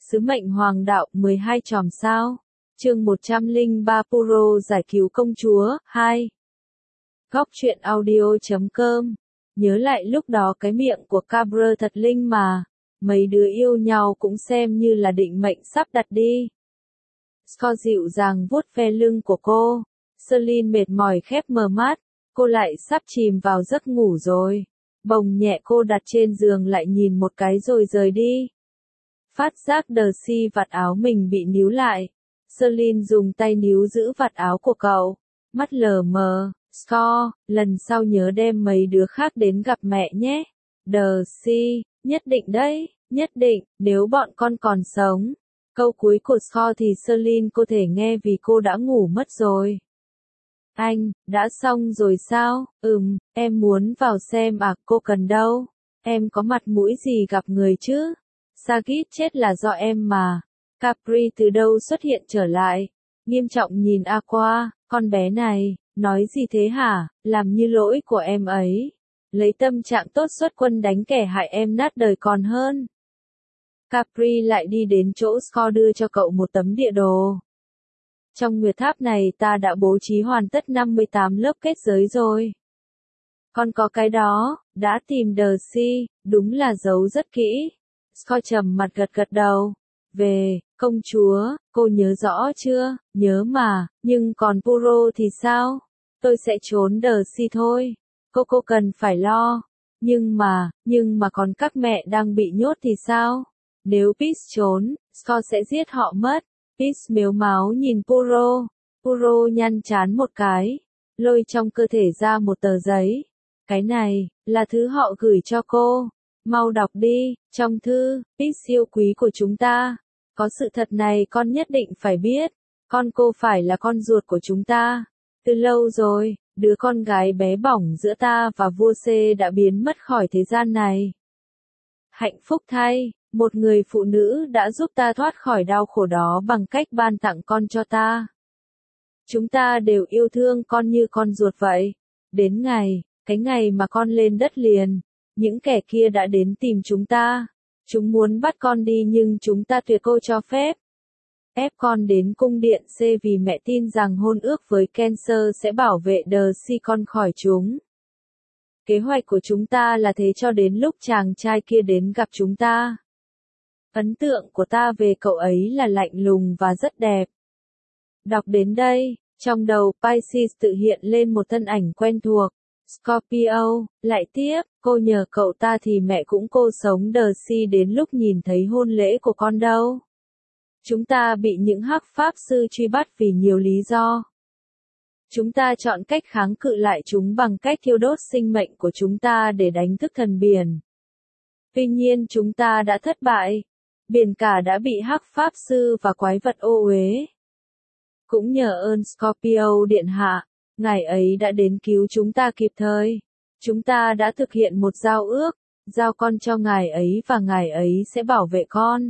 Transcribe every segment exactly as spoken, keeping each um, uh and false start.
Sứ mệnh hoàng đạo mười hai chòm sao. Chương một trăm lẻ ba Puro giải cứu công chúa, hai. Góc truyện audio chấm com. Nhớ lại lúc đó cái miệng của Cabrơ thật linh mà. Mấy đứa yêu nhau cũng xem như là định mệnh sắp đặt đi. Scott dịu dàng vuốt ve lưng của cô. Celine mệt mỏi khép mờ mắt. Cô lại sắp chìm vào giấc ngủ rồi. Bồng nhẹ cô đặt trên giường lại nhìn một cái rồi rời đi. Phát giác Darcy vạt áo mình bị níu lại. Celine dùng tay níu giữ vạt áo của cậu. Mắt lờ mờ. Scott, lần sau nhớ đem mấy đứa khác đến gặp mẹ nhé. Darcy, nhất định đấy, nhất định, nếu bọn con còn sống. Câu cuối của Scott thì Celine có thể nghe vì cô đã ngủ mất rồi. Anh, đã xong rồi sao? Ừm, em muốn vào xem à, cô cần đâu? Em có mặt mũi gì gặp người chứ? Sagit chết là do em mà. Capri từ đâu xuất hiện trở lại? Nghiêm trọng nhìn Aqua, con bé này, nói gì thế hả? Làm như lỗi của em ấy. Lấy tâm trạng tốt xuất quân đánh kẻ hại em nát đời còn hơn. Capri lại đi đến chỗ Scott đưa cho cậu một tấm địa đồ. Trong nguyệt tháp này ta đã bố trí hoàn tất năm mươi tám lớp kết giới rồi. Còn có cái đó, đã tìm Darcy, đúng là giấu rất kỹ. Scott trầm mặt gật gật đầu. Về, công chúa, cô nhớ rõ chưa? Nhớ mà, nhưng còn Puro thì sao? Tôi sẽ trốn Darcy thôi. Cô cô cần phải lo. Nhưng mà, nhưng mà còn các mẹ đang bị nhốt thì sao? Nếu Peace trốn, Scott sẽ giết họ mất. Peace mếu máo nhìn Puro. Puro nhăn chán một cái. Lôi trong cơ thể ra một tờ giấy. Cái này, là thứ họ gửi cho cô. Mau đọc đi, trong thư, Peace yêu quý của chúng ta. Có sự thật này con nhất định phải biết. Con cô phải là con ruột của chúng ta. Từ lâu rồi, đứa con gái bé bỏng giữa ta và vua C đã biến mất khỏi thế gian này. Hạnh phúc thay, một người phụ nữ đã giúp ta thoát khỏi đau khổ đó bằng cách ban tặng con cho ta. Chúng ta đều yêu thương con như con ruột vậy. Đến ngày, cái ngày mà con lên đất liền, những kẻ kia đã đến tìm chúng ta. Chúng muốn bắt con đi nhưng chúng ta tuyệt cô cho phép. Ép con đến cung điện C vì mẹ tin rằng hôn ước với Cancer sẽ bảo vệ Darcy con khỏi chúng. Kế hoạch của chúng ta là thế cho đến lúc chàng trai kia đến gặp chúng ta. Ấn tượng của ta về cậu ấy là lạnh lùng và rất đẹp. Đọc đến đây, trong đầu Pisces tự hiện lên một thân ảnh quen thuộc. Scorpio, lại tiếp, cô nhờ cậu ta thì mẹ cũng cô sống Darcy đến lúc nhìn thấy hôn lễ của con đâu. Chúng ta bị những hắc pháp sư truy bắt vì nhiều lý do. Chúng ta chọn cách kháng cự lại chúng bằng cách thiêu đốt sinh mệnh của chúng ta để đánh thức thần biển. Tuy nhiên chúng ta đã thất bại. Biển cả đã bị hắc pháp sư và quái vật ô uế. Cũng nhờ ơn Scorpio điện hạ, ngài ấy đã đến cứu chúng ta kịp thời. Chúng ta đã thực hiện một giao ước, giao con cho ngài ấy và ngài ấy sẽ bảo vệ con.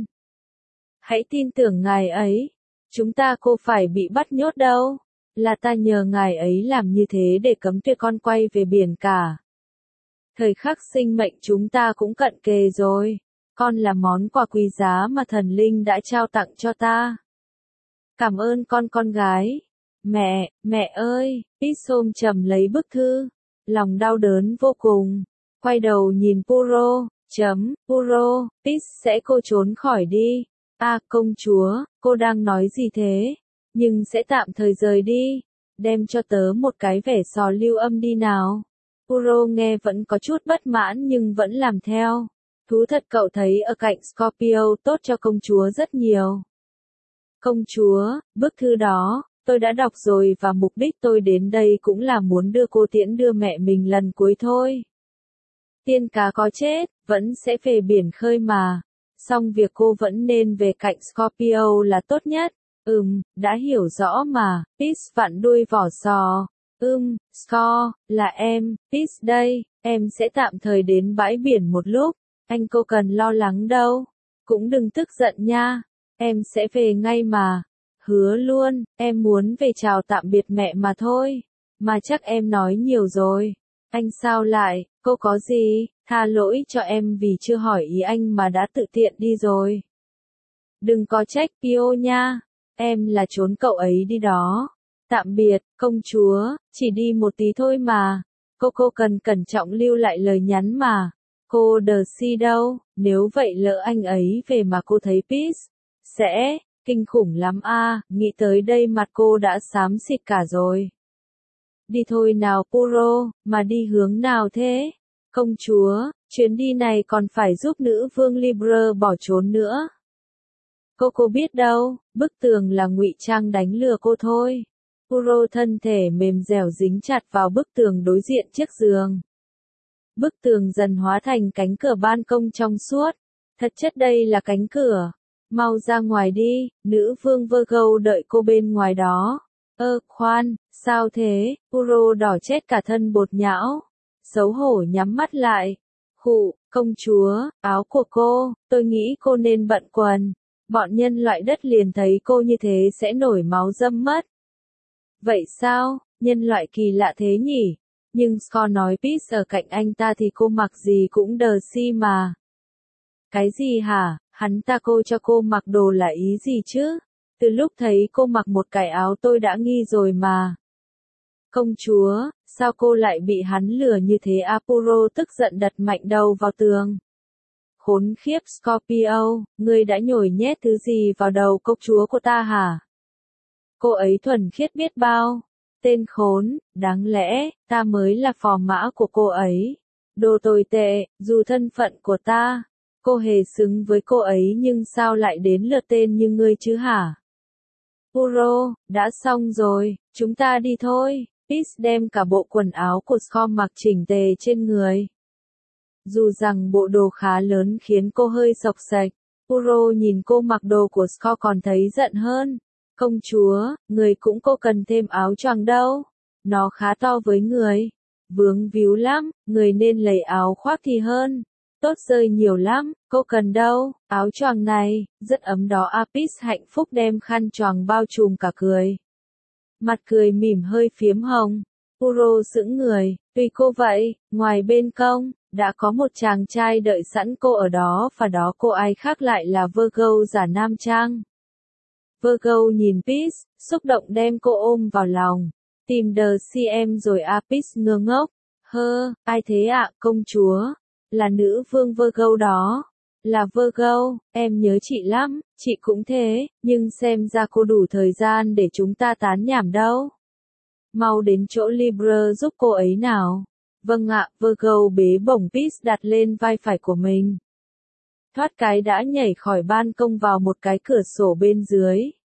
Hãy tin tưởng ngài ấy. Chúng ta cô phải bị bắt nhốt đâu. Là ta nhờ ngài ấy làm như thế để cấm tuyệt con quay về biển cả. Thời khắc sinh mệnh chúng ta cũng cận kề rồi. Con là món quà quý giá mà thần linh đã trao tặng cho ta. Cảm ơn con con gái. Mẹ, mẹ ơi, Pixom trầm lấy bức thư. Lòng đau đớn vô cùng. Quay đầu nhìn Puro, chấm, Puro, Pix sẽ cô trốn khỏi đi. À, công chúa, cô đang nói gì thế? Nhưng sẽ tạm thời rời đi. Đem cho tớ một cái vẻ sò lưu âm đi nào. Puro nghe vẫn có chút bất mãn nhưng vẫn làm theo. Thú thật cậu thấy ở cạnh Scorpio tốt cho công chúa rất nhiều. Công chúa, bức thư đó, tôi đã đọc rồi và mục đích tôi đến đây cũng là muốn đưa cô tiễn đưa mẹ mình lần cuối thôi. Tiên cá có chết, vẫn sẽ về biển khơi mà. Song việc cô vẫn nên về cạnh Scorpio là tốt nhất. Ừm, đã hiểu rõ mà, Peace vặn đuôi vỏ sò. Ừm, Scott, là em, Peace đây, em sẽ tạm thời đến bãi biển một lúc. Anh cô cần lo lắng đâu. Cũng đừng tức giận nha. Em sẽ về ngay mà. Hứa luôn, em muốn về chào tạm biệt mẹ mà thôi. Mà chắc em nói nhiều rồi. Anh sao lại, cô có gì? Tha lỗi cho em vì chưa hỏi ý anh mà đã tự tiện đi rồi. Đừng có trách Pio nha. Em là trốn cậu ấy đi đó. Tạm biệt, công chúa, chỉ đi một tí thôi mà. Cô cô cần cẩn trọng lưu lại lời nhắn mà. Cô Darcy đâu, nếu vậy lỡ anh ấy về mà cô thấy Peace, sẽ, kinh khủng lắm a. Nghĩ tới đây mặt cô đã xám xịt cả rồi. Đi thôi nào Puro, mà đi hướng nào thế? Công chúa, chuyến đi này còn phải giúp nữ vương Libre bỏ trốn nữa. Cô cô biết đâu, bức tường là ngụy trang đánh lừa cô thôi. Puro thân thể mềm dẻo dính chặt vào bức tường đối diện chiếc giường. Bức tường dần hóa thành cánh cửa ban công trong suốt. Thật chất đây là cánh cửa. Mau ra ngoài đi, nữ vương Virgo đợi cô bên ngoài đó. Ơ, khoan, sao thế? Puro đỏ chết cả thân bột nhão. Xấu hổ nhắm mắt lại. Khụ, công chúa, áo của cô, tôi nghĩ cô nên bận quần. Bọn nhân loại đất liền thấy cô như thế sẽ nổi máu dâm mất. Vậy sao, nhân loại kỳ lạ thế nhỉ? Nhưng Scott nói Peace ở cạnh anh ta thì cô mặc gì cũng Darcy mà. Cái gì hả? Hắn ta cô cho cô mặc đồ là ý gì chứ? Từ lúc thấy cô mặc một cái áo tôi đã nghi rồi mà. Công chúa, sao cô lại bị hắn lừa như thế? Apuro tức giận đặt mạnh đầu vào tường. Khốn khiếp Scorpio, ngươi đã nhồi nhét thứ gì vào đầu công chúa của ta hả? Cô ấy thuần khiết biết bao. Tên khốn, đáng lẽ, ta mới là phò mã của cô ấy. Đồ tồi tệ, dù thân phận của ta, cô hề xứng với cô ấy nhưng sao lại đến lượt tên như ngươi chứ hả? Puro, đã xong rồi, chúng ta đi thôi. Peace đem cả bộ quần áo của Scott mặc chỉnh tề trên người. Dù rằng bộ đồ khá lớn khiến cô hơi xộc xệch, Puro nhìn cô mặc đồ của Scott còn thấy giận hơn. Công chúa, người cũng cô cần thêm áo choàng đâu. Nó khá to với người. Vướng víu lắm, người nên lấy áo khoác thì hơn. Tốt rơi nhiều lắm, cô cần đâu. Áo choàng này, rất ấm đó. Apis hạnh phúc đem khăn choàng bao trùm cả cười. Mặt cười mỉm hơi phiếm hồng. Puro sững người, tùy cô vậy, ngoài bên công, đã có một chàng trai đợi sẵn cô ở đó và đó cô ai khác lại là Virgo giả nam trang. Virgo nhìn Peace, xúc động đem cô ôm vào lòng. Tìm Darcy em rồi. Apis ngơ ngốc. Hơ, ai thế ạ, công chúa? Là nữ vương Virgo đó. Là Virgo, em nhớ chị lắm, chị cũng thế, nhưng xem ra cô đủ thời gian để chúng ta tán nhảm đâu. Mau đến chỗ Libre giúp cô ấy nào. Vâng ạ, Virgo bế bổng Peace đặt lên vai phải của mình. Thoát cái đã nhảy khỏi ban công vào một cái cửa sổ bên dưới.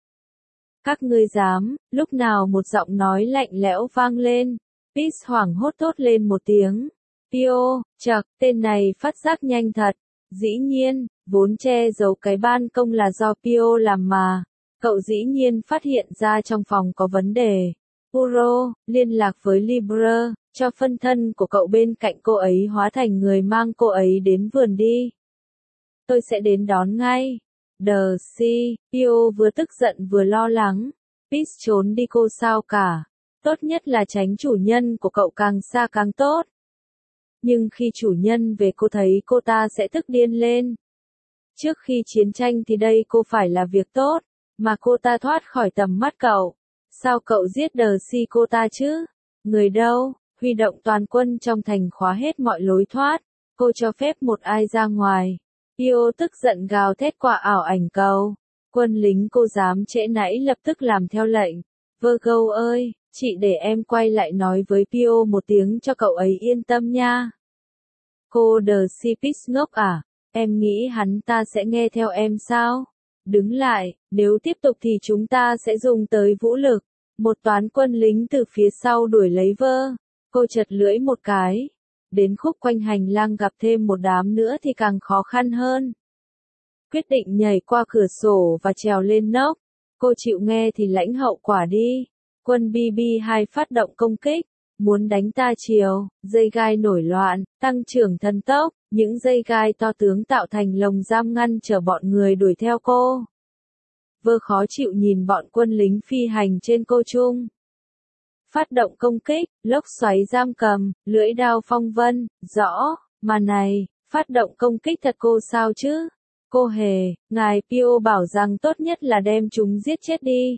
Các ngươi dám, lúc nào một giọng nói lạnh lẽo vang lên. Peace hoảng hốt thốt lên một tiếng. Pio, chậc, tên này phát giác nhanh thật. Dĩ nhiên, vốn che giấu cái ban công là do Pio làm mà. Cậu dĩ nhiên phát hiện ra trong phòng có vấn đề. Puro, liên lạc với Libre, cho phân thân của cậu bên cạnh cô ấy hóa thành người mang cô ấy đến vườn đi. Tôi sẽ đến đón ngay. Darcy, Pio vừa tức giận vừa lo lắng. Peace trốn đi cô sao cả. Tốt nhất là tránh chủ nhân của cậu càng xa càng tốt. Nhưng khi chủ nhân về cô thấy cô ta sẽ tức điên lên. Trước khi chiến tranh thì đây cô phải là việc tốt, mà cô ta thoát khỏi tầm mắt cậu. Sao cậu giết Darcy cô ta chứ? Người đâu? Huy động toàn quân trong thành khóa hết mọi lối thoát. Cô cho phép một ai ra ngoài. Pio tức giận gào thét qua ảo ảnh cầu. Quân lính cô dám trễ nãy lập tức làm theo lệnh. Virgo ơi, chị để em quay lại nói với Pio một tiếng cho cậu ấy yên tâm nha. Cô Darcy Peace ngốc à? Em nghĩ hắn ta sẽ nghe theo em sao? Đứng lại, nếu tiếp tục thì chúng ta sẽ dùng tới vũ lực. Một toán quân lính từ phía sau đuổi lấy vơ. Cô chật lưỡi một cái. Đến khúc quanh hành lang gặp thêm một đám nữa thì càng khó khăn hơn. Quyết định nhảy qua cửa sổ và trèo lên nóc. Cô chịu nghe thì lãnh hậu quả đi. Quân B B hai phát động công kích. Muốn đánh ta chiều, dây gai nổi loạn, tăng trưởng thần tốc, những dây gai to tướng tạo thành lồng giam ngăn trở bọn người đuổi theo cô. Vơ khó chịu nhìn bọn quân lính phi hành trên cô trung. Phát động công kích, lốc xoáy giam cầm, lưỡi đao phong vân, rõ, mà này, phát động công kích thật cô sao chứ? Cô hề, ngài Pio bảo rằng tốt nhất là đem chúng giết chết đi.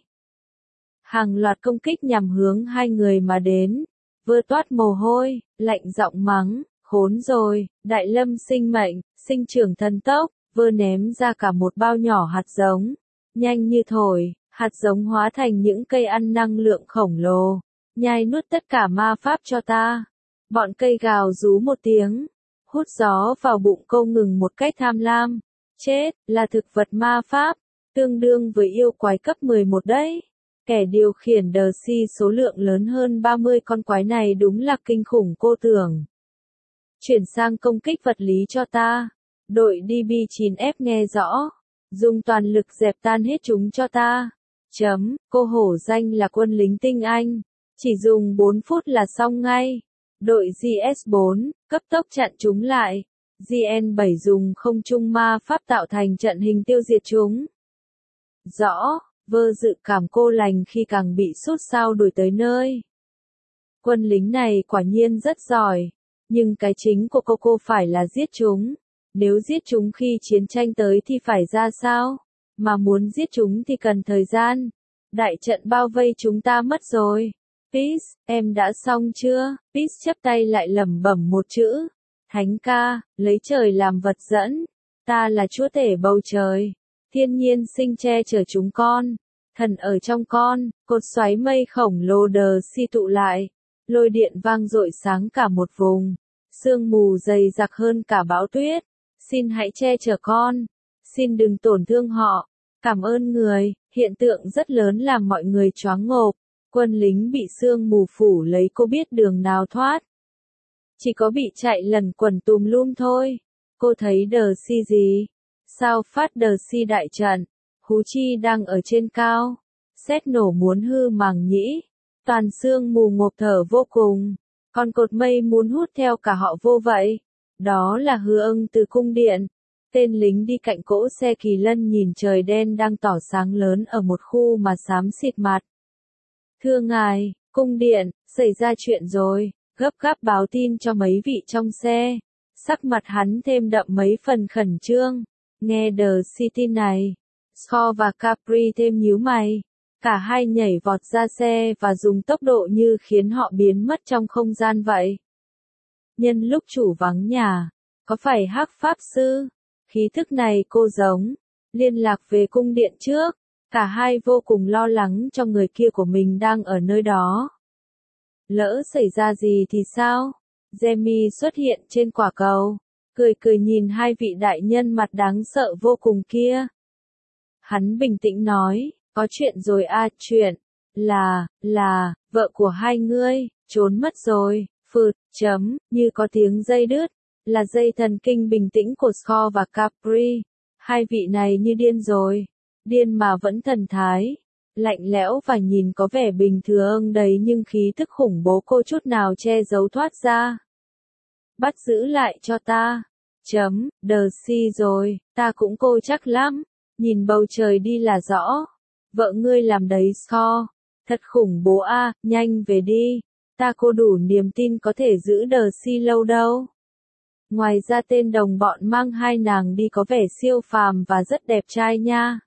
Hàng loạt công kích nhằm hướng hai người mà đến. Vừa toát mồ hôi, lạnh giọng mắng, khốn rồi, đại lâm sinh mệnh, sinh trưởng thần tốc, vừa ném ra cả một bao nhỏ hạt giống. Nhanh như thổi, hạt giống hóa thành những cây ăn năng lượng khổng lồ. Nhai nuốt tất cả ma pháp cho ta. Bọn cây gào rú một tiếng. Hút gió vào bụng câu ngừng một cách tham lam. Chết, là thực vật ma pháp, tương đương với yêu quái cấp mười một đấy. Kẻ điều khiển đờ si số lượng lớn hơn ba mươi con quái này đúng là kinh khủng cô tưởng. Chuyển sang công kích vật lý cho ta. Đội D B chín F nghe rõ. Dùng toàn lực dẹp tan hết chúng cho ta. Chấm, cô hổ danh là quân lính tinh Anh. Chỉ dùng bốn phút là xong ngay. Đội G S bốn, cấp tốc chặn chúng lại. G N bảy dùng không trung ma pháp tạo thành trận hình tiêu diệt chúng. Rõ, vơ dự cảm cô lành khi càng bị sốt sao đuổi tới nơi. Quân lính này quả nhiên rất giỏi. Nhưng cái chính của cô cô phải là giết chúng. Nếu giết chúng khi chiến tranh tới thì phải ra sao? Mà muốn giết chúng thì cần thời gian. Đại trận bao vây chúng ta mất rồi. Peace, em đã xong chưa? Peace chắp tay lại lẩm bẩm một chữ. Thánh ca, lấy trời làm vật dẫn. Ta là chúa tể bầu trời. Thiên nhiên sinh che chở chúng con. Thần ở trong con, cột xoáy mây khổng lồ đờ si tụ lại. Lôi điện vang dội sáng cả một vùng. Sương mù dày đặc hơn cả bão tuyết. Xin hãy che chở con. Xin đừng tổn thương họ. Cảm ơn người, hiện tượng rất lớn làm mọi người choáng ngộp. Quân lính bị sương mù phủ lấy cô biết đường nào thoát. Chỉ có bị chạy lần quần tùm lum thôi. Cô thấy đờ si gì? Sao phát đờ si đại trận? Hú chi đang ở trên cao. Sét nổ muốn hư màng nhĩ. Toàn sương mù ngộp thở vô cùng. Còn cột mây muốn hút theo cả họ vô vậy. Đó là hư ưng từ cung điện. Tên lính đi cạnh cỗ xe kỳ lân nhìn trời đen đang tỏ sáng lớn ở một khu mà xám xịt mặt. Thưa ngài, cung điện, xảy ra chuyện rồi, gấp gáp báo tin cho mấy vị trong xe. Sắc mặt hắn thêm đậm mấy phần khẩn trương. Nghe đờ si tin này, Scott và Capri thêm nhíu mày. Cả hai nhảy vọt ra xe và dùng tốc độ như khiến họ biến mất trong không gian vậy. Nhân lúc chủ vắng nhà, có phải hắc pháp sư? Khí thức này cô giống. Liên lạc về cung điện trước. Cả hai vô cùng lo lắng cho người kia của mình đang ở nơi đó. Lỡ xảy ra gì thì sao? Jamie xuất hiện trên quả cầu. Cười cười nhìn hai vị đại nhân mặt đáng sợ vô cùng kia. Hắn bình tĩnh nói, có chuyện rồi à, chuyện. Là, là, vợ của hai ngươi, trốn mất rồi, phượt, chấm, như có tiếng dây đứt. Là dây thần kinh bình tĩnh của Scott và Capri. Hai vị này như điên rồi. Điên mà vẫn thần thái. Lạnh lẽo và nhìn có vẻ bình thường đấy nhưng khí thức khủng bố cô chút nào che giấu thoát ra. Bắt giữ lại cho ta. Chấm, đờ si rồi, ta cũng cô chắc lắm. Nhìn bầu trời đi là rõ. Vợ ngươi làm đấy Scott. Thật khủng bố a, nhanh về đi. Ta cô đủ niềm tin có thể giữ đờ si lâu đâu. Ngoài ra tên đồng bọn mang hai nàng đi có vẻ siêu phàm và rất đẹp trai nha.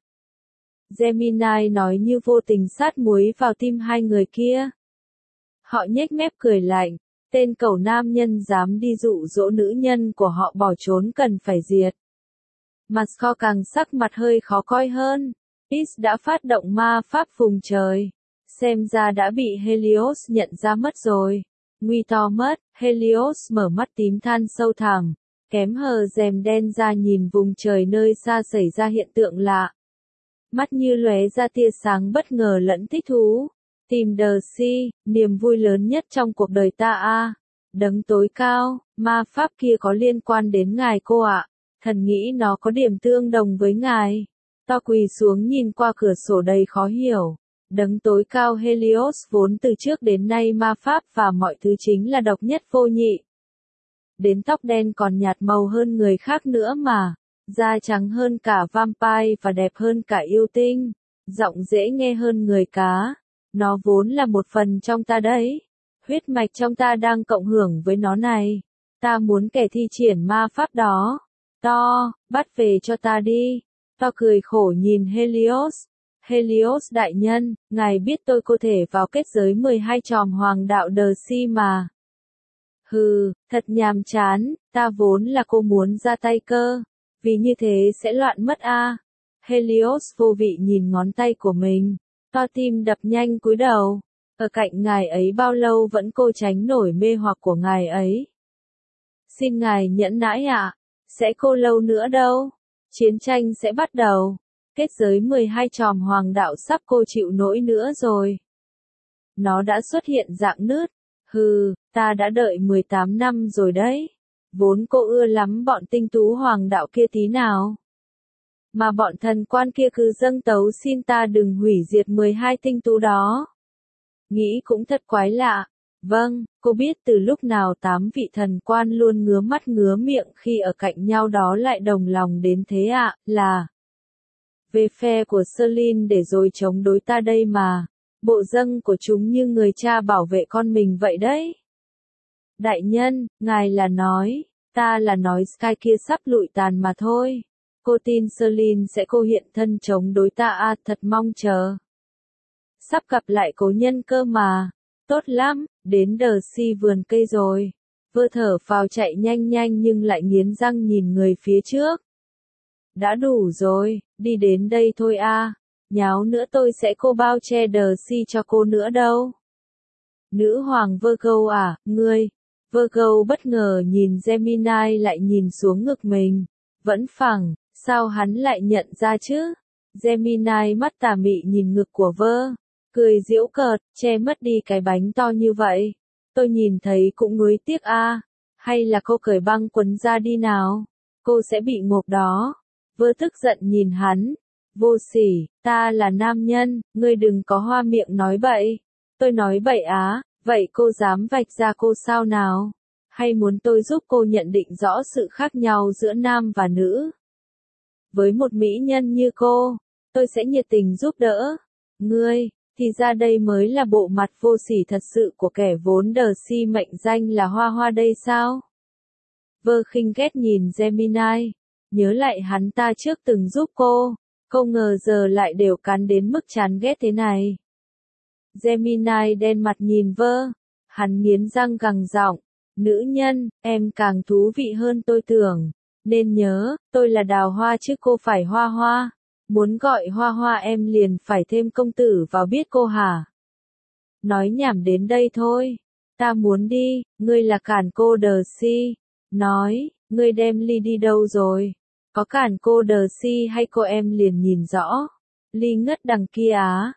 Gemini nói như vô tình sát muối vào tim hai người kia. Họ nhếch mép cười lạnh. Tên cẩu nam nhân dám đi dụ dỗ nữ nhân của họ bỏ trốn cần phải diệt. Mặt Scott càng sắc mặt hơi khó coi hơn. Peace đã phát động ma pháp vùng trời. Xem ra đã bị Helios nhận ra mất rồi. Nguy to mất, Helios mở mắt tím than sâu thẳm, kém hờ rèm đen ra nhìn vùng trời nơi xa xảy ra hiện tượng lạ. Mắt như lóe ra tia sáng bất ngờ lẫn thích thú. Tìm đờ si, niềm vui lớn nhất trong cuộc đời ta a. À. Đấng tối cao, ma pháp kia có liên quan đến ngài cô ạ. À. Thần nghĩ nó có điểm tương đồng với ngài. Ta quỳ xuống nhìn qua cửa sổ đầy khó hiểu. Đấng tối cao Helios vốn từ trước đến nay ma pháp và mọi thứ chính là độc nhất vô nhị. Đến tóc đen còn nhạt màu hơn người khác nữa mà. Da trắng hơn cả vampire và đẹp hơn cả yêu tinh. Giọng dễ nghe hơn người cá. Nó vốn là một phần trong ta đấy. Huyết mạch trong ta đang cộng hưởng với nó này. Ta muốn kẻ thi triển ma pháp đó. To, bắt về cho ta đi. To cười khổ nhìn Helios. Helios đại nhân, ngài biết tôi có thể vào kết giới mười hai chòm hoàng đạo đờ si mà. Hừ, thật nhàm chán, ta vốn là cô muốn ra tay cơ. Vì như thế sẽ loạn mất a. À. Helios vô vị nhìn ngón tay của mình. To tim đập nhanh cúi đầu. Ở cạnh ngài ấy bao lâu vẫn cô tránh nổi mê hoặc của ngài ấy. Xin ngài nhẫn nãi ạ. À. Sẽ cô lâu nữa đâu. Chiến tranh sẽ bắt đầu. Kết giới mười hai chòm hoàng đạo sắp cô chịu nổi nữa rồi. Nó đã xuất hiện dạng nứt. Hừ, ta đã đợi mười tám năm rồi đấy. Vốn cô ưa lắm bọn tinh tú hoàng đạo kia tí nào. Mà bọn thần quan kia cứ dâng tấu xin ta đừng hủy diệt mười hai tinh tú đó. Nghĩ cũng thật quái lạ. Vâng, cô biết từ lúc nào tám vị thần quan luôn ngứa mắt ngứa miệng khi ở cạnh nhau đó lại đồng lòng đến thế ạ, à, là về phe của Selin để rồi chống đối ta đây mà. Bộ dâng của chúng như người cha bảo vệ con mình vậy đấy. Đại nhân, ngài là nói, ta là nói Sky kia sắp lụi tàn mà thôi. Cô tin Selin sẽ cô hiện thân chống đối ta à, thật mong chờ. Sắp gặp lại cố nhân cơ mà. Tốt lắm, đến đờ si vườn cây rồi. Vơ thở phào chạy nhanh nhanh nhưng lại nghiến răng nhìn người phía trước. Đã đủ rồi, đi đến đây thôi a. À. Nháo nữa tôi sẽ cô bao che đờ si cho cô nữa đâu. Nữ hoàng Virgo à, ngươi. Virgo bất ngờ nhìn Gemini lại nhìn xuống ngực mình. Vẫn phẳng, sao hắn lại nhận ra chứ? Gemini mắt tà mị nhìn ngực của Vơ. Cười giễu cợt, che mất đi cái bánh to như vậy. Tôi nhìn thấy cũng nuối tiếc a. À. Hay là cô cởi băng quần ra đi nào. Cô sẽ bị ngộp đó. Vơ tức giận nhìn hắn. Vô sỉ, ta là nam nhân, ngươi đừng có hoa miệng nói bậy. Tôi nói bậy á, vậy cô dám vạch ra cô sao nào? Hay muốn tôi giúp cô nhận định rõ sự khác nhau giữa nam và nữ? Với một mỹ nhân như cô, tôi sẽ nhiệt tình giúp đỡ. Ngươi, thì ra đây mới là bộ mặt vô sỉ thật sự của kẻ vốn đờ si mệnh danh là Hoa Hoa đây sao? Vơ khinh ghét nhìn Gemini, nhớ lại hắn ta trước từng giúp cô. Không ngờ giờ lại đều cắn đến mức chán ghét thế này. Gemini đen mặt nhìn Vơ. Hắn nghiến răng gằn giọng. Nữ nhân, em càng thú vị hơn tôi tưởng. Nên nhớ, tôi là Đào Hoa chứ cô phải Hoa Hoa. Muốn gọi Hoa Hoa em liền phải thêm công tử vào biết cô hả? Nói nhảm đến đây thôi. Ta muốn đi, ngươi là cản cô đờ si. Nói, ngươi đem Ly đi đâu rồi? Có cản cô đờ si hay cô em liền nhìn rõ. Ly ngất đằng kia á.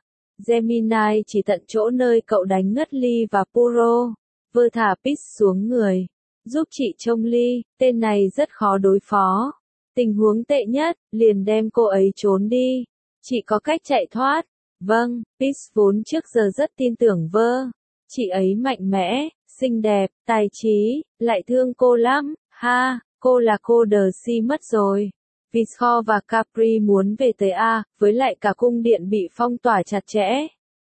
Gemini chỉ tận chỗ nơi cậu đánh ngất Ly và Puro. Vơ thả Pis xuống người. Giúp chị trông Ly, tên này rất khó đối phó. Tình huống tệ nhất, liền đem cô ấy trốn đi. Chị có cách chạy thoát. Vâng, Pis vốn trước giờ rất tin tưởng Vơ. Chị ấy mạnh mẽ, xinh đẹp, tài trí, lại thương cô lắm, ha. Cô là cô đờ si mất rồi. Visco và Capri muốn về tới A, với lại cả cung điện bị phong tỏa chặt chẽ.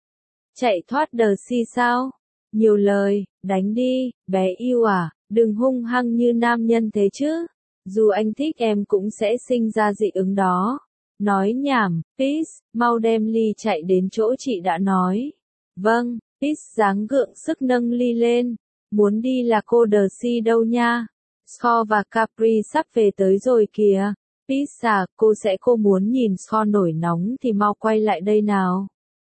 Chạy thoát đờ si sao? Nhiều lời, đánh đi, bé yêu à, đừng hung hăng như nam nhân thế chứ. Dù anh thích em cũng sẽ sinh ra dị ứng đó. Nói nhảm, Peace, mau đem Ly chạy đến chỗ chị đã nói. Vâng, Peace dáng gượng sức nâng Ly lên. Muốn đi là cô đờ si đâu nha. Score và Capri sắp về tới rồi kìa. Pizza, cô sẽ cô muốn nhìn Score nổi nóng thì mau quay lại đây nào.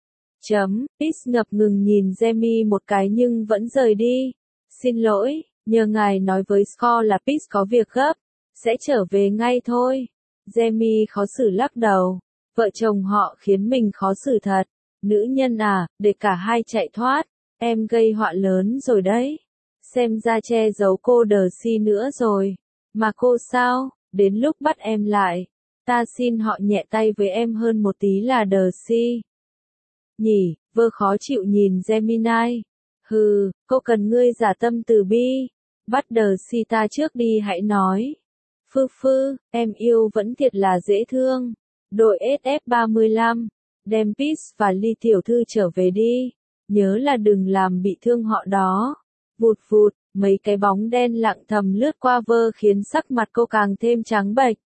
Chấm, Pis ngập ngừng nhìn Jamie một cái nhưng vẫn rời đi. Xin lỗi, nhờ ngài nói với Score là Pis có việc gấp. Sẽ trở về ngay thôi. Jamie khó xử lắc đầu. Vợ chồng họ khiến mình khó xử thật. Nữ nhân à, để cả hai chạy thoát. Em gây họa lớn rồi đấy. Xem ra che giấu cô đờ si nữa rồi. Mà cô sao, đến lúc bắt em lại. Ta xin họ nhẹ tay với em hơn một tí là đờ si. Nhỉ, Vơ khó chịu nhìn Gemini. Hừ, cô cần ngươi giả tâm từ bi. Bắt đờ si ta trước đi hãy nói. Phư phư, em yêu vẫn thiệt là dễ thương. Đội ét ép ba mươi lăm. Đem Peace và Ly tiểu thư trở về đi. Nhớ là đừng làm bị thương họ đó. Vụt vụt, mấy cái bóng đen lặng thầm lướt qua vơ khiến sắc mặt cô càng thêm trắng bệch.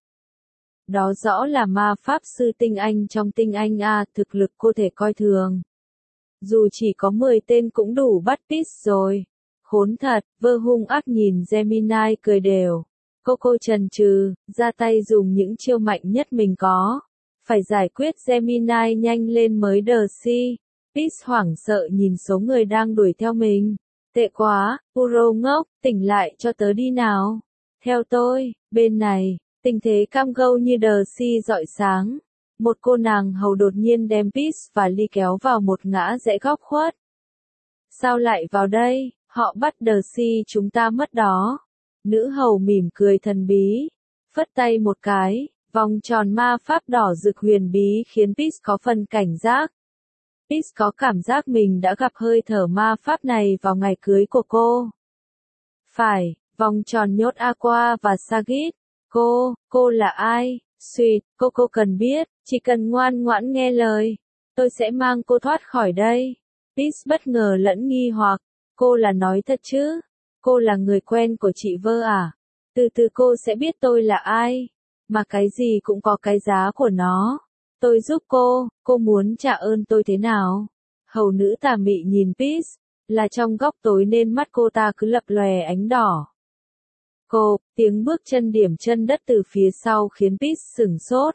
Đó rõ là ma pháp sư tinh anh trong tinh anh a, thực lực cô thể coi thường. Dù chỉ có mười tên cũng đủ bắt Peach rồi. Khốn thật, vơ hung ác nhìn Gemini cười đều. Cô cô chần chừ, ra tay dùng những chiêu mạnh nhất mình có. Phải giải quyết Gemini nhanh lên mới đờ si. Peach hoảng sợ nhìn số người đang đuổi theo mình. Tệ quá, Puro ngốc, tỉnh lại cho tớ đi nào. Theo tôi, bên này, tình thế cam go như đờ si rọi sáng. Một cô nàng hầu đột nhiên đem Peach và Ly kéo vào một ngã rẽ góc khuất. Sao lại vào đây, họ bắt đờ si chúng ta mất đó. Nữ hầu mỉm cười thần bí, phất tay một cái, vòng tròn ma pháp đỏ rực huyền bí khiến Peach có phần cảnh giác. Peach có cảm giác mình đã gặp hơi thở ma pháp này vào ngày cưới của cô. Phải, vòng tròn nhốt Aqua và Sagit. Cô, cô là ai? Sweet, cô cô cần biết, chỉ cần ngoan ngoãn nghe lời. Tôi sẽ mang cô thoát khỏi đây. Peach bất ngờ lẫn nghi hoặc. Cô là nói thật chứ? Cô là người quen của chị Vơ à? Từ từ cô sẽ biết tôi là ai. Mà cái gì cũng có cái giá của nó. Tôi giúp cô, cô muốn trả ơn tôi thế nào? Hầu nữ tà mị nhìn Peach, là trong góc tối nên mắt cô ta cứ lập lòe ánh đỏ. Cô, tiếng bước chân điểm chân đất từ phía sau khiến Peach sửng sốt.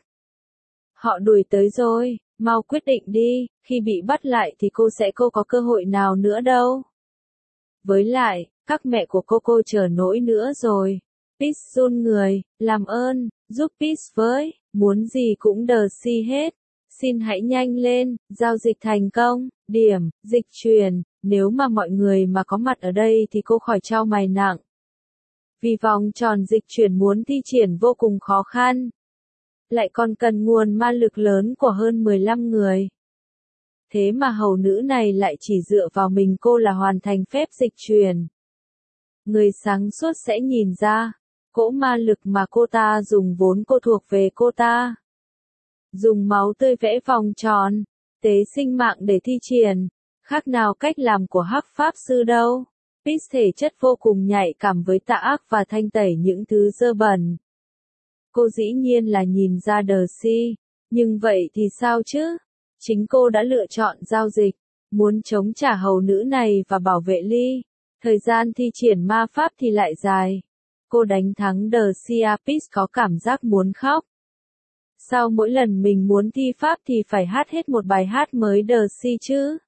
Họ đuổi tới rồi, mau quyết định đi, khi bị bắt lại thì cô sẽ cô có cơ hội nào nữa đâu. Với lại, các mẹ của cô cô chờ nỗi nữa rồi. Peach run người, làm ơn, giúp Peach với, muốn gì cũng đờ si hết. Xin hãy nhanh lên, giao dịch thành công, điểm, dịch chuyển, nếu mà mọi người mà có mặt ở đây thì cô khỏi trao mày nặng. Vì vòng tròn dịch chuyển muốn thi triển vô cùng khó khăn. Lại còn cần nguồn ma lực lớn của hơn mười lăm người. Thế mà hầu nữ này lại chỉ dựa vào mình cô là hoàn thành phép dịch chuyển. Người sáng suốt sẽ nhìn ra, cỗ ma lực mà cô ta dùng vốn cô thuộc về cô ta. Dùng máu tươi vẽ vòng tròn, tế sinh mạng để thi triển, khác nào cách làm của hắc pháp sư đâu. Peach thể chất vô cùng nhạy cảm với tà ác và thanh tẩy những thứ dơ bẩn. Cô dĩ nhiên là nhìn ra đờ si, nhưng vậy thì sao chứ? Chính cô đã lựa chọn giao dịch, muốn chống trả hầu nữ này và bảo vệ Ly. Thời gian thi triển ma pháp thì lại dài. Cô đánh thắng đờ si, Peach có cảm giác muốn khóc. Sao mỗi lần mình muốn thi pháp thì phải hát hết một bài hát mới đờ si chứ?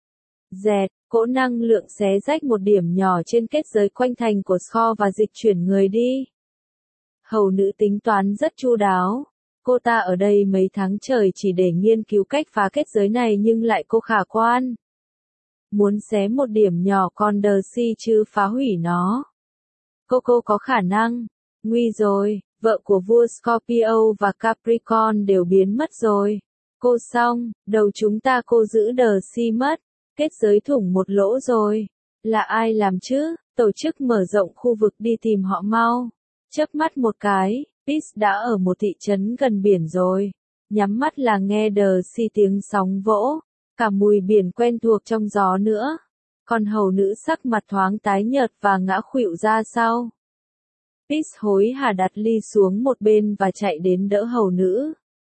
Dẹt, cỗ năng lượng xé rách một điểm nhỏ trên kết giới quanh thành của Score và dịch chuyển người đi. Hầu nữ tính toán rất chu đáo. Cô ta ở đây mấy tháng trời chỉ để nghiên cứu cách phá kết giới này nhưng lại cô khả quan. Muốn xé một điểm nhỏ con đờ si chứ phá hủy nó. Cô cô có khả năng. Nguy rồi, vợ của vua Scorpio và Capricorn đều biến mất rồi. Cô xong, đầu chúng ta cô giữ đờ si mất. Kết giới thủng một lỗ rồi. Là ai làm chứ? Tổ chức mở rộng khu vực đi tìm họ mau. Chớp mắt một cái, Peach đã ở một thị trấn gần biển rồi. Nhắm mắt là nghe đờ si tiếng sóng vỗ. Cả mùi biển quen thuộc trong gió nữa. Còn hầu nữ sắc mặt thoáng tái nhợt và ngã khuỵu ra sau. Peach hối hả đặt Ly xuống một bên và chạy đến đỡ hầu nữ.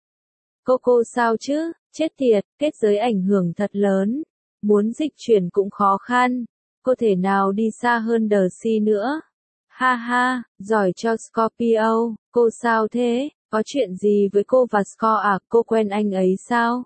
Cô cô sao chứ? Chết tiệt, kết giới ảnh hưởng thật lớn. Muốn dịch chuyển cũng khó khăn. Cô thể nào đi xa hơn đờ si nữa? Ha ha, giỏi cho Scorpio, cô sao thế? Có chuyện gì với cô và Score à? Cô quen anh ấy sao?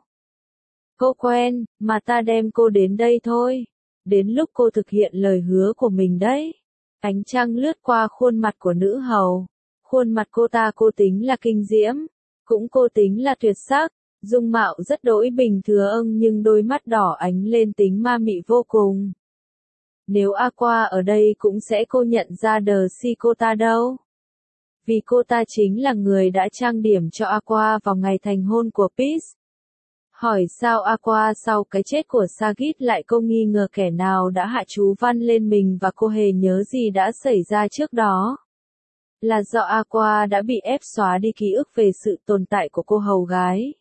Cô quen, mà ta đem cô đến đây thôi. Đến lúc cô thực hiện lời hứa của mình đấy. Ánh trăng lướt qua khuôn mặt của nữ hầu. Khuôn mặt cô ta cô tính là kinh diễm. Cũng cô tính là tuyệt sắc. Dung mạo rất đỗi bình thường nhưng đôi mắt đỏ ánh lên tính ma mị vô cùng. Nếu Aqua ở đây cũng sẽ cô nhận ra đờ si cô ta đâu. Vì cô ta chính là người đã trang điểm cho Aqua vào ngày thành hôn của Peach. Hỏi sao Aqua sau cái chết của Sagit lại cô nghi ngờ kẻ nào đã hạ chú văn lên mình và cô hề nhớ gì đã xảy ra trước đó. Là do Aqua đã bị ép xóa đi ký ức về sự tồn tại của cô hầu gái.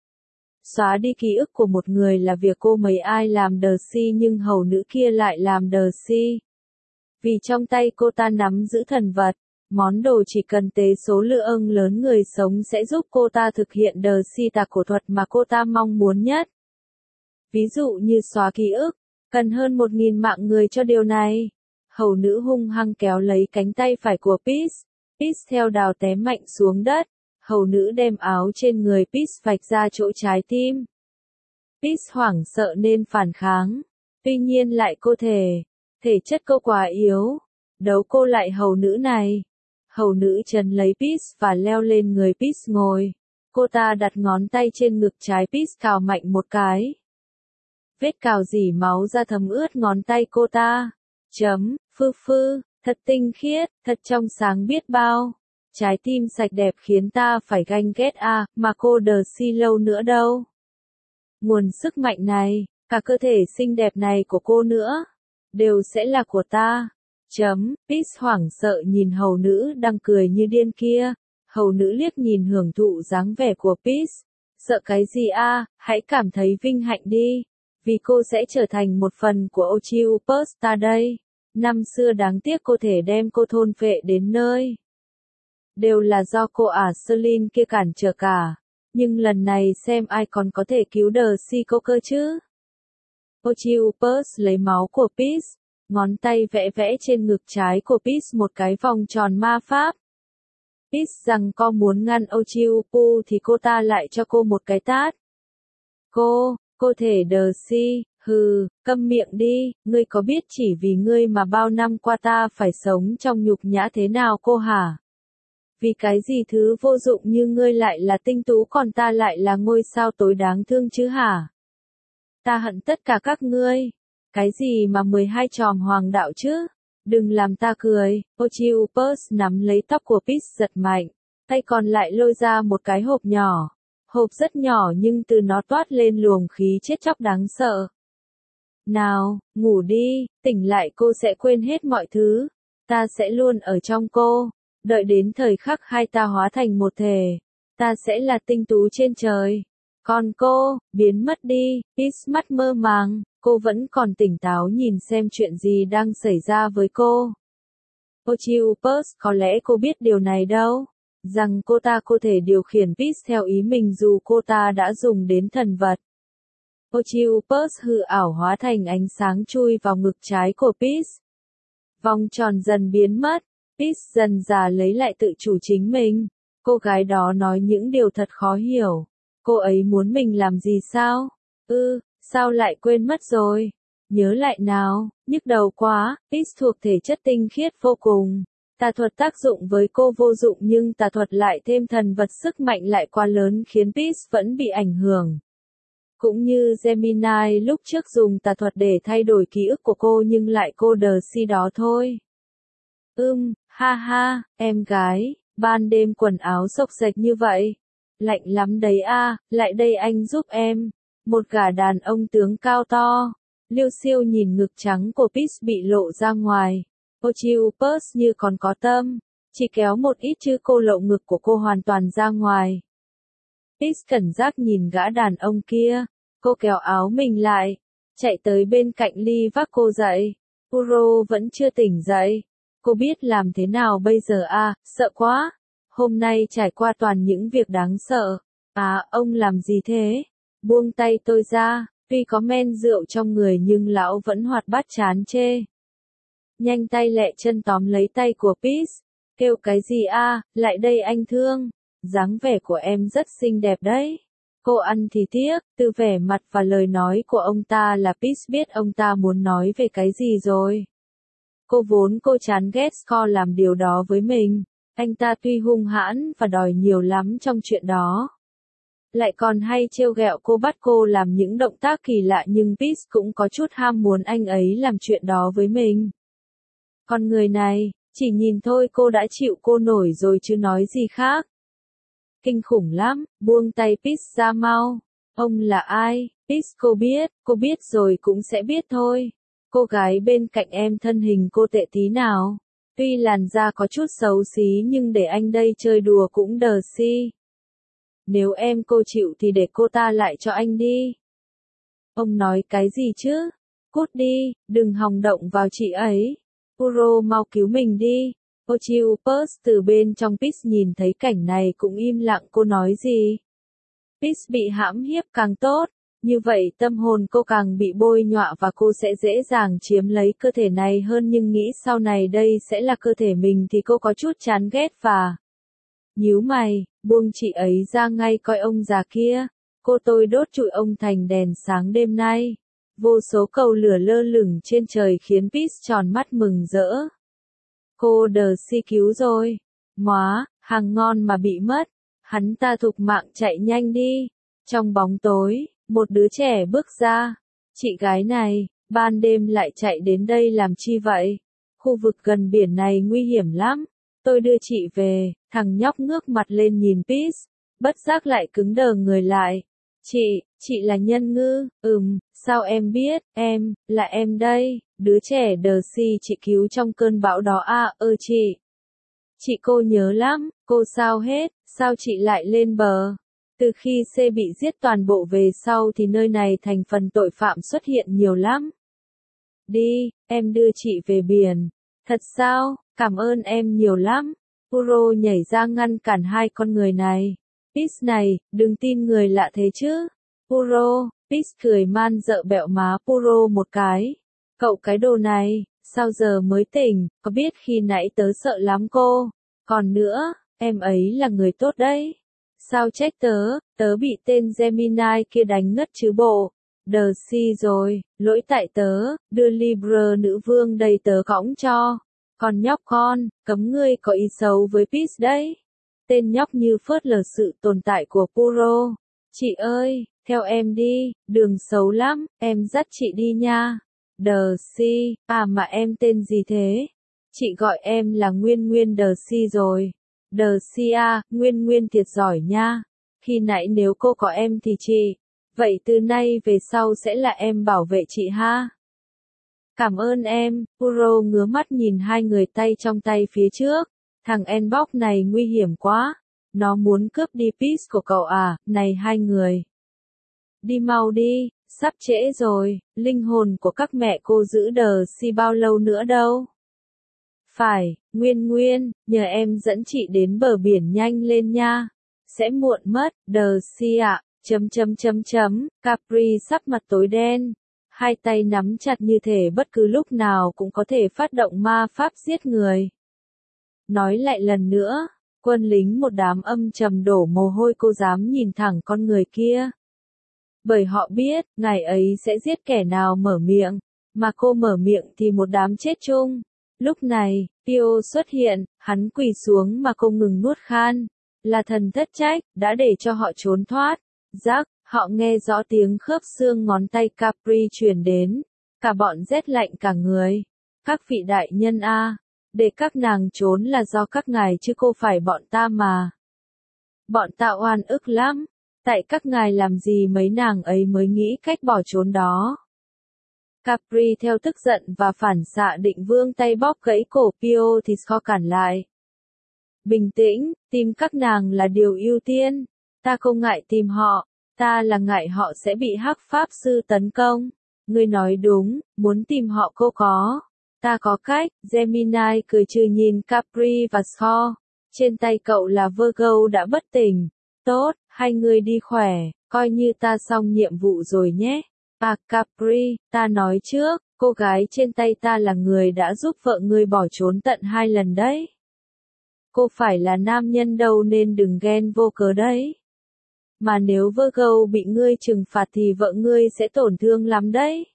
Xóa đi ký ức của một người là việc cô mấy ai làm đờ si nhưng hầu nữ kia lại làm đờ si. Vì trong tay cô ta nắm giữ thần vật, món đồ chỉ cần tế số lượng lớn người sống sẽ giúp cô ta thực hiện đờ si tà cổ thuật mà cô ta mong muốn nhất. Ví dụ như xóa ký ức, cần hơn một nghìn mạng người cho điều này. Hầu nữ hung hăng kéo lấy cánh tay phải của Peace. Peace theo đào té mạnh xuống đất. Hầu nữ đem áo trên người Peace vạch ra chỗ trái tim. Peace hoảng sợ nên phản kháng. Tuy nhiên lại cô thể. Thể chất cô quá yếu. Đấu cô lại hầu nữ này. Hầu nữ trấn lấy Peace và leo lên người Peace ngồi. Cô ta đặt ngón tay trên ngực trái Peace cào mạnh một cái. Vết cào rỉ máu ra thấm ướt ngón tay cô ta. Chấm, phư phư, thật tinh khiết, thật trong sáng biết bao. Trái tim sạch đẹp khiến ta phải ganh ghét à, mà cô đờ si lâu nữa đâu. Nguồn sức mạnh này, cả cơ thể xinh đẹp này của cô nữa, đều sẽ là của ta. Chấm, Peace hoảng sợ nhìn hầu nữ đang cười như điên kia. Hầu nữ liếc nhìn hưởng thụ dáng vẻ của Peace. Sợ cái gì a, à, hãy cảm thấy vinh hạnh đi. Vì cô sẽ trở thành một phần của Olympus ta đây. Năm xưa đáng tiếc cô thể đem cô thôn phệ đến nơi. Đều là do cô ả Selin kia cản trở cả. Nhưng lần này xem ai còn có thể cứu đờ si cô cơ chứ. Olympus lấy máu của Peace. Ngón tay vẽ vẽ trên ngực trái của Peace một cái vòng tròn ma pháp. Peace rằng co muốn ngăn Olympus thì cô ta lại cho cô một cái tát. Cô, cô thể đờ si, hừ, câm miệng đi, ngươi có biết chỉ vì ngươi mà bao năm qua ta phải sống trong nhục nhã thế nào cô hả? Vì cái gì thứ vô dụng như ngươi lại là tinh tú còn ta lại là ngôi sao tối đáng thương chứ hả? Ta hận tất cả các ngươi. Cái gì mà mười hai chòm hoàng đạo chứ? Đừng làm ta cười. Olympus nắm lấy tóc của Peace giật mạnh. Tay còn lại lôi ra một cái hộp nhỏ. Hộp rất nhỏ nhưng từ nó toát lên luồng khí chết chóc đáng sợ. Nào, ngủ đi, tỉnh lại cô sẽ quên hết mọi thứ. Ta sẽ luôn ở trong cô. Đợi đến thời khắc hai ta hóa thành một thể. Ta sẽ là tinh tú trên trời. Còn cô, biến mất đi. Peace mắt mơ màng. Cô vẫn còn tỉnh táo nhìn xem chuyện gì đang xảy ra với cô. Olympus, có lẽ cô biết điều này đâu. Rằng cô ta có thể điều khiển Peace theo ý mình dù cô ta đã dùng đến thần vật. Olympus hư ảo hóa thành ánh sáng chui vào ngực trái của Peace. Vòng tròn dần biến mất. Peace dần dà lấy lại tự chủ chính mình. Cô gái đó nói những điều thật khó hiểu. Cô ấy muốn mình làm gì sao? Ư, sao lại quên mất rồi? Nhớ lại nào, nhức đầu quá. Peace thuộc thể chất tinh khiết vô cùng. Tà thuật tác dụng với cô vô dụng nhưng tà thuật lại thêm thần vật sức mạnh lại quá lớn khiến Peace vẫn bị ảnh hưởng. Cũng như Gemini lúc trước dùng tà thuật để thay đổi ký ức của cô nhưng lại cô đờ si đó thôi. Ưm, ha ha, em gái, ban đêm quần áo xộc xệch như vậy. Lạnh lắm đấy a, lại đây anh giúp em. Một gã đàn ông tướng cao to. Liêu siêu nhìn ngực trắng của Peace bị lộ ra ngoài. Olympus như còn có tâm. Chỉ kéo một ít chứ cô lộ ngực của cô hoàn toàn ra ngoài. Peace cẩn giác nhìn gã đàn ông kia. Cô kéo áo mình lại. Chạy tới bên cạnh Ly vác cô dậy. Uro vẫn chưa tỉnh dậy. Cô biết làm thế nào bây giờ à, sợ quá. Hôm nay trải qua toàn những việc đáng sợ. À, ông làm gì thế? Buông tay tôi ra. Tuy có men rượu trong người nhưng lão vẫn hoạt bát chán chê. Nhanh tay lẹ chân tóm lấy tay của Peace. Kêu cái gì a, lại đây anh thương. Dáng vẻ của em rất xinh đẹp đấy. Cô ăn thì tiếc, từ vẻ mặt và lời nói của ông ta là Peace biết ông ta muốn nói về cái gì rồi. Cô vốn cô chán ghét Scott làm điều đó với mình. Anh ta tuy hung hãn và đòi nhiều lắm trong chuyện đó. Lại còn hay trêu ghẹo cô bắt cô làm những động tác kỳ lạ nhưng Peace cũng có chút ham muốn anh ấy làm chuyện đó với mình. Con người này, chỉ nhìn thôi cô đã chịu cô nổi rồi chứ nói gì khác. Kinh khủng lắm, buông tay Peace ra mau. Ông là ai? Peace cô biết, cô biết rồi cũng sẽ biết thôi. Cô gái bên cạnh em thân hình cô tệ tí nào. Tuy làn da có chút xấu xí nhưng để anh đây chơi đùa cũng đờ si. Nếu em cô chịu thì để cô ta lại cho anh đi. Ông nói cái gì chứ? Cút đi, đừng hòng động vào chị ấy. Puro mau cứu mình đi. Ochiupus từ bên trong Peach nhìn thấy cảnh này cũng im lặng, cô nói gì? Peach bị hãm hiếp càng tốt, như vậy tâm hồn cô càng bị bôi nhọa và cô sẽ dễ dàng chiếm lấy cơ thể này hơn, nhưng nghĩ sau này đây sẽ là cơ thể mình thì cô có chút chán ghét và nhíu mày, buông chị ấy ra ngay, coi ông già kia, cô tôi đốt trụi ông thành đèn sáng đêm nay. Vô số cầu lửa lơ lửng trên trời khiến Peach tròn mắt mừng rỡ. Cô đờ si cứu rồi. Móa, hàng ngon mà bị mất. Hắn ta thục mạng chạy nhanh đi. Trong bóng tối, một đứa trẻ bước ra. Chị gái này, ban đêm lại chạy đến đây làm chi vậy? Khu vực gần biển này nguy hiểm lắm. Tôi đưa chị về. Thằng nhóc ngước mặt lên nhìn Peach, bất giác lại cứng đờ người lại. Chị, chị là Nhân Ngư, ừm, sao em biết, em, là em đây, đứa trẻ đờ si chị cứu trong cơn bão đó à, ơ chị. Chị cô nhớ lắm, cô sao hết, sao chị lại lên bờ? Từ khi C bị giết toàn bộ về sau thì nơi này thành phần tội phạm xuất hiện nhiều lắm. Đi, em đưa chị về biển. Thật sao, cảm ơn em nhiều lắm. Puro nhảy ra ngăn cản hai con người này. Peach này, đừng tin người lạ thế chứ. Puro, Peach cười man dợ bẹo má Puro một cái. Cậu cái đồ này, sao giờ mới tỉnh, có biết khi nãy tớ sợ lắm cô. Còn nữa, em ấy là người tốt đấy. Sao trách tớ, tớ bị tên Gemini kia đánh ngất chứ bộ. Đờ si rồi, lỗi tại tớ, đưa Libra nữ vương đây tớ cõng cho. Còn nhóc con, cấm ngươi có ý xấu với Peach đấy. Tên nhóc như phớt lờ sự tồn tại của Puro. Chị ơi, theo em đi, đường xấu lắm, em dắt chị đi nha. Đờ si, à mà em tên gì thế? Chị gọi em là Nguyên Nguyên Đờ si rồi. Đờ si à, Nguyên Nguyên thiệt giỏi nha. Khi nãy nếu cô có em thì chị, vậy từ nay về sau sẽ là em bảo vệ chị ha. Cảm ơn em, Puro ngứa mắt nhìn hai người tay trong tay phía trước. Thằng Enbox này nguy hiểm quá. Nó muốn cướp đi Peach của cậu à, này hai người. Đi mau đi, sắp trễ rồi, linh hồn của các mẹ cô giữ đờ si bao lâu nữa đâu. Phải, Nguyên Nguyên, nhờ em dẫn chị đến bờ biển nhanh lên nha. Sẽ muộn mất, đờ si ạ, chấm chấm chấm chấm, Capri sắp mặt tối đen. Hai tay nắm chặt như thể bất cứ lúc nào cũng có thể phát động ma pháp giết người. Nói lại lần nữa, quân lính một đám âm trầm đổ mồ hôi, cô dám nhìn thẳng con người kia. Bởi họ biết, ngày ấy sẽ giết kẻ nào mở miệng, mà cô mở miệng thì một đám chết chung. Lúc này, Pio xuất hiện, hắn quỳ xuống mà cô ngừng nuốt khan. Là thần thất trách, đã để cho họ trốn thoát. Rắc, họ nghe rõ tiếng khớp xương ngón tay Capri truyền đến. Cả bọn rét lạnh cả người. Các vị đại nhân a, để các nàng trốn là do các ngài chứ cô phải bọn ta mà. Bọn ta oan ức lắm. Tại các ngài làm gì mấy nàng ấy mới nghĩ cách bỏ trốn đó. Capri theo tức giận và phản xạ định vươn tay bóp gãy cổ Pio thì Scott cản lại. Bình tĩnh, tìm các nàng là điều ưu tiên. Ta không ngại tìm họ, ta là ngại họ sẽ bị hắc pháp sư tấn công. Ngươi nói đúng, muốn tìm họ cô có. Ta có cách, Gemini cười trừ nhìn Capri và Scott. Trên tay cậu là Virgo đã bất tỉnh. Tốt, hai người đi khỏe, coi như ta xong nhiệm vụ rồi nhé. À Capri, ta nói trước, cô gái trên tay ta là người đã giúp vợ ngươi bỏ trốn tận hai lần đấy. Cô phải là nam nhân đâu nên đừng ghen vô cớ đấy. Mà nếu Virgo bị ngươi trừng phạt thì vợ ngươi sẽ tổn thương lắm đấy.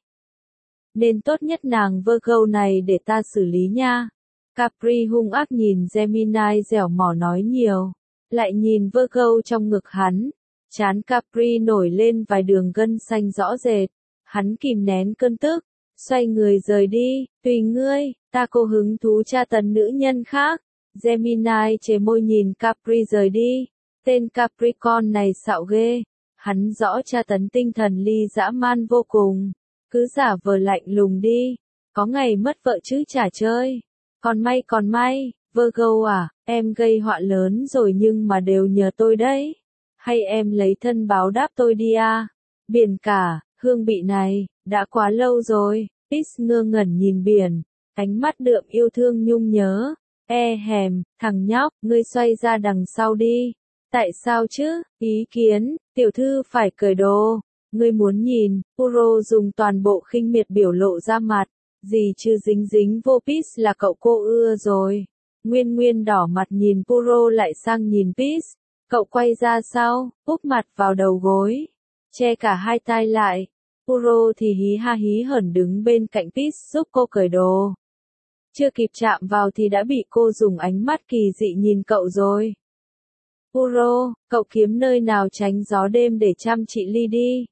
Nên tốt nhất nàng Virgo này để ta xử lý nha. Capri hung ác nhìn Gemini dẻo mỏ nói nhiều. Lại nhìn Virgo trong ngực hắn. Trán Capri nổi lên vài đường gân xanh rõ rệt. Hắn kìm nén cơn tức. Xoay người rời đi. Tùy ngươi, ta có hứng thú tra tấn nữ nhân khác. Gemini chế môi nhìn Capri rời đi. Tên Capricorn này xạo ghê. Hắn rõ tra tấn tinh thần ly dã man vô cùng. Cứ giả vờ lạnh lùng đi. Có ngày mất vợ chứ chả chơi. Còn may còn may, Virgo à, em gây họa lớn rồi nhưng mà đều nhờ tôi đấy. Hay em lấy thân báo đáp tôi đi à. Biển cả, hương vị này, đã quá lâu rồi. Peach ngơ ngẩn nhìn biển. ánh mắt đượm yêu thương nhung nhớ. E hèm, thằng nhóc, ngươi xoay ra đằng sau đi. Tại sao chứ? Ý kiến, tiểu thư phải cởi đồ. Ngươi muốn nhìn, Puro dùng toàn bộ khinh miệt biểu lộ ra mặt. Gì chứ dính dính vô Peach là cậu cô ưa rồi. Nguyên Nguyên đỏ mặt nhìn Puro lại sang nhìn Peach. Cậu quay ra sau, úp mặt vào đầu gối. Che cả hai tai lại. Puro thì hí ha hí hởn đứng bên cạnh Peach giúp cô cởi đồ. Chưa kịp chạm vào thì đã bị cô dùng ánh mắt kỳ dị nhìn cậu rồi. Puro, cậu kiếm nơi nào tránh gió đêm để chăm chị Ly đi.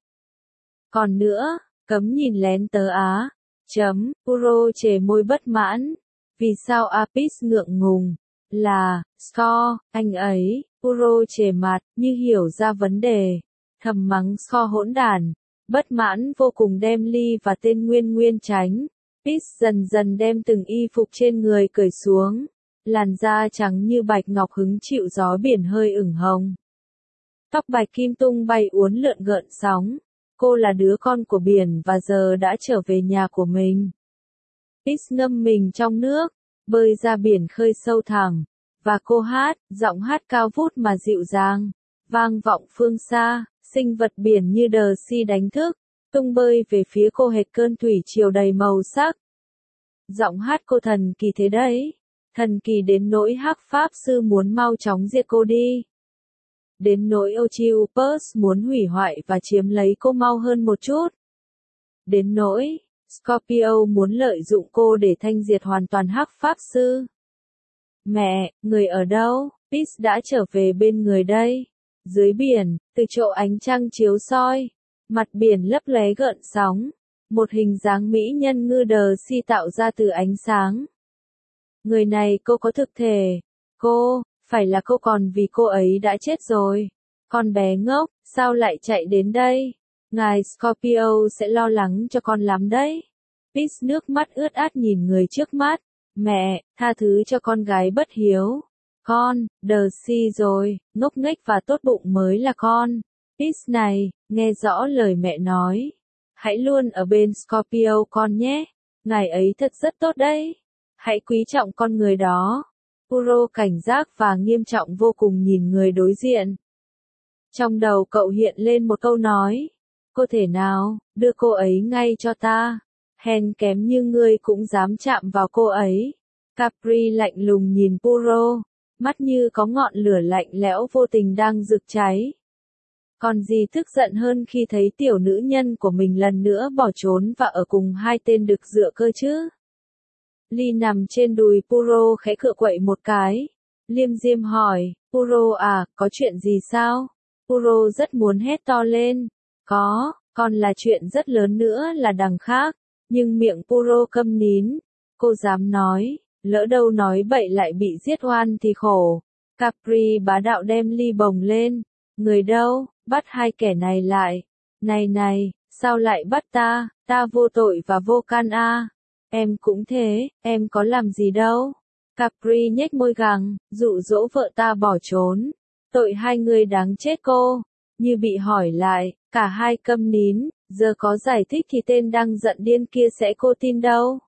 Còn nữa, cấm nhìn lén tớ á. Chấm, Puro chề môi bất mãn. Vì sao Apis ngượng ngùng? Là, Score, anh ấy, Puro chề mặt, như hiểu ra vấn đề. Thầm mắng Score hỗn đản. Bất mãn vô cùng đem Ly và tên Nguyên Nguyên tránh. Peach dần dần đem từng y phục trên người cởi xuống. Làn da trắng như bạch ngọc hứng chịu gió biển hơi ửng hồng. Tóc bạch kim tung bay uốn lượn gợn sóng. Cô là đứa con của biển và giờ đã trở về nhà của mình. Peach ngâm mình trong nước, bơi ra biển khơi sâu thẳm. Và cô hát, giọng hát cao vút mà dịu dàng. Vang vọng phương xa, sinh vật biển như đờ si đánh thức. Tung bơi về phía cô hệt cơn thủy triều đầy màu sắc. Giọng hát cô thần kỳ thế đấy. Thần kỳ đến nỗi hắc pháp sư muốn mau chóng diệt cô đi. Đến nỗi Ochiupus muốn hủy hoại và chiếm lấy cô mau hơn một chút. Đến nỗi, Scorpio muốn lợi dụng cô để thanh diệt hoàn toàn hắc pháp sư. Mẹ, người ở đâu? Peach đã trở về bên người đây. Dưới biển, từ chỗ ánh trăng chiếu soi. Mặt biển lấp lóe gợn sóng. Một hình dáng mỹ nhân ngư đờ si tạo ra từ ánh sáng. Người này cô có thực thể. Cô, phải là cô còn vì cô ấy đã chết rồi. Con bé ngốc, sao lại chạy đến đây? Ngài Scorpio sẽ lo lắng cho con lắm đấy. Peach nước mắt ướt át nhìn người trước mắt. Mẹ, tha thứ cho con gái bất hiếu. Con, đờ si rồi, ngốc nghếch và tốt bụng mới là con. Peach này, nghe rõ lời mẹ nói. Hãy luôn ở bên Scorpio con nhé. Ngài ấy thật rất tốt đấy. Hãy quý trọng con người đó. Puro cảnh giác và nghiêm trọng vô cùng nhìn người đối diện. Trong đầu cậu hiện lên một câu nói. Cô thể nào, đưa cô ấy ngay cho ta. Hèn kém như ngươi cũng dám chạm vào cô ấy. Capri lạnh lùng nhìn Puro. Mắt như có ngọn lửa lạnh lẽo vô tình đang rực cháy. Còn gì tức giận hơn khi thấy tiểu nữ nhân của mình lần nữa bỏ trốn và ở cùng hai tên đực dựa cơ chứ? Ly nằm trên đùi Puro khẽ cựa quậy một cái. Liêm diêm hỏi, Puro à, có chuyện gì sao? Puro rất muốn hét to lên. Có, còn là chuyện rất lớn nữa là đằng khác. Nhưng miệng Puro câm nín. Cô dám nói, lỡ đâu nói bậy lại bị giết oan thì khổ. Capri bá đạo đem Ly bồng lên. Người đâu, bắt hai kẻ này lại. Này này, sao lại bắt ta, ta vô tội và vô can a. Em cũng thế, em có làm gì đâu. Capri nhếch môi gằn, dụ dỗ vợ ta bỏ trốn. Tội hai người đáng chết cô. Như bị hỏi lại, cả hai câm nín, giờ có giải thích thì tên đang giận điên kia sẽ cô tin đâu.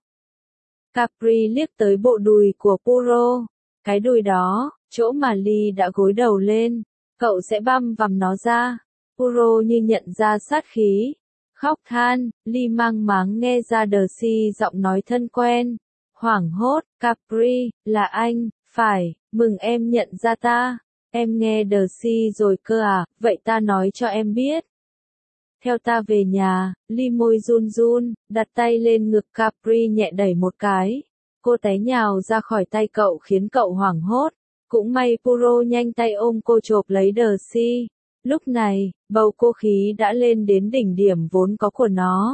Capri liếc tới bộ đùi của Puro. Cái đùi đó, chỗ mà Ly đã gối đầu lên. Cậu sẽ băm vằm nó ra. Puro như nhận ra sát khí. Khóc than, Ly mang máng nghe ra đờ si giọng nói thân quen. Hoảng hốt, Capri, là anh, phải, mừng em nhận ra ta. Em nghe đờ si rồi cơ à, vậy ta nói cho em biết. Theo ta về nhà, Ly môi run run, đặt tay lên ngực Capri nhẹ đẩy một cái. Cô té nhào ra khỏi tay cậu khiến cậu hoảng hốt. Cũng may Puro nhanh tay ôm cô chộp lấy đờ si. Lúc này, bầu cô khí đã lên đến đỉnh điểm vốn có của nó.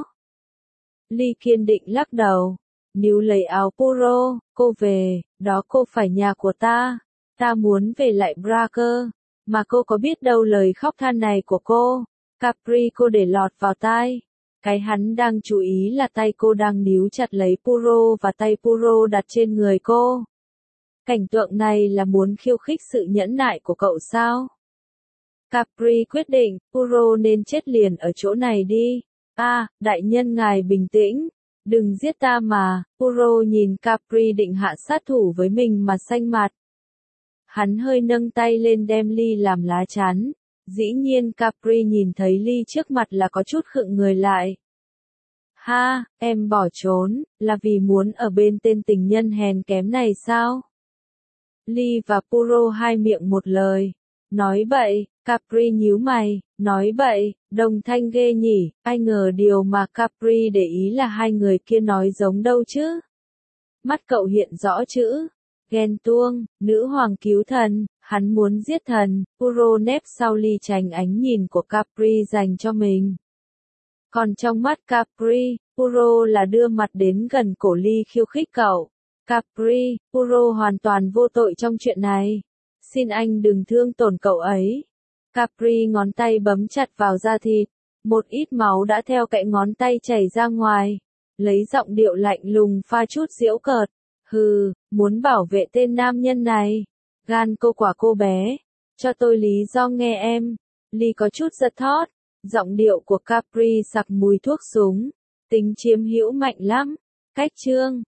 Ly kiên định lắc đầu. Níu lấy áo Puro, cô về, đó cô phải nhà của ta. Ta muốn về lại Braker. Mà cô có biết đâu lời khóc than này của cô. Capri cô để lọt vào tai. Cái hắn đang chú ý là tay cô đang níu chặt lấy Puro và tay Puro đặt trên người cô. Cảnh tượng này là muốn khiêu khích sự nhẫn nại của cậu sao? Capri quyết định, Puro nên chết liền ở chỗ này đi. À, đại nhân ngài bình tĩnh. Đừng giết ta mà, Puro nhìn Capri định hạ sát thủ với mình mà xanh mặt. Hắn hơi nâng tay lên đem Lee làm lá chắn. Dĩ nhiên Capri nhìn thấy Lee trước mặt là có chút khựng người lại. Ha, em bỏ trốn, là vì muốn ở bên tên tình nhân hèn kém này sao? Lee và Puro hai miệng một lời. Nói bậy, Capri nhíu mày, nói bậy, đồng thanh ghê nhỉ, ai ngờ điều mà Capri để ý là hai người kia nói giống đâu chứ. Mắt cậu hiện rõ chữ, ghen tuông, nữ hoàng cứu thần, hắn muốn giết thần, Puro nép sau Lee tránh ánh nhìn của Capri dành cho mình. Còn trong mắt Capri, Puro là đưa mặt đến gần cổ Lee khiêu khích cậu. Capri, Puro hoàn toàn vô tội trong chuyện này. Xin anh đừng thương tổn cậu ấy. Capri ngón tay bấm chặt vào da thịt. Một ít máu đã theo cạnh ngón tay chảy ra ngoài. Lấy giọng điệu lạnh lùng pha chút giễu cợt. Hừ, muốn bảo vệ tên nam nhân này. Gan cô quả cô bé. Cho tôi lý do nghe em. Lee có chút giật thót. Giọng điệu của Capri sặc mùi thuốc súng. Tính chiếm hữu mạnh lắm. Cách chương.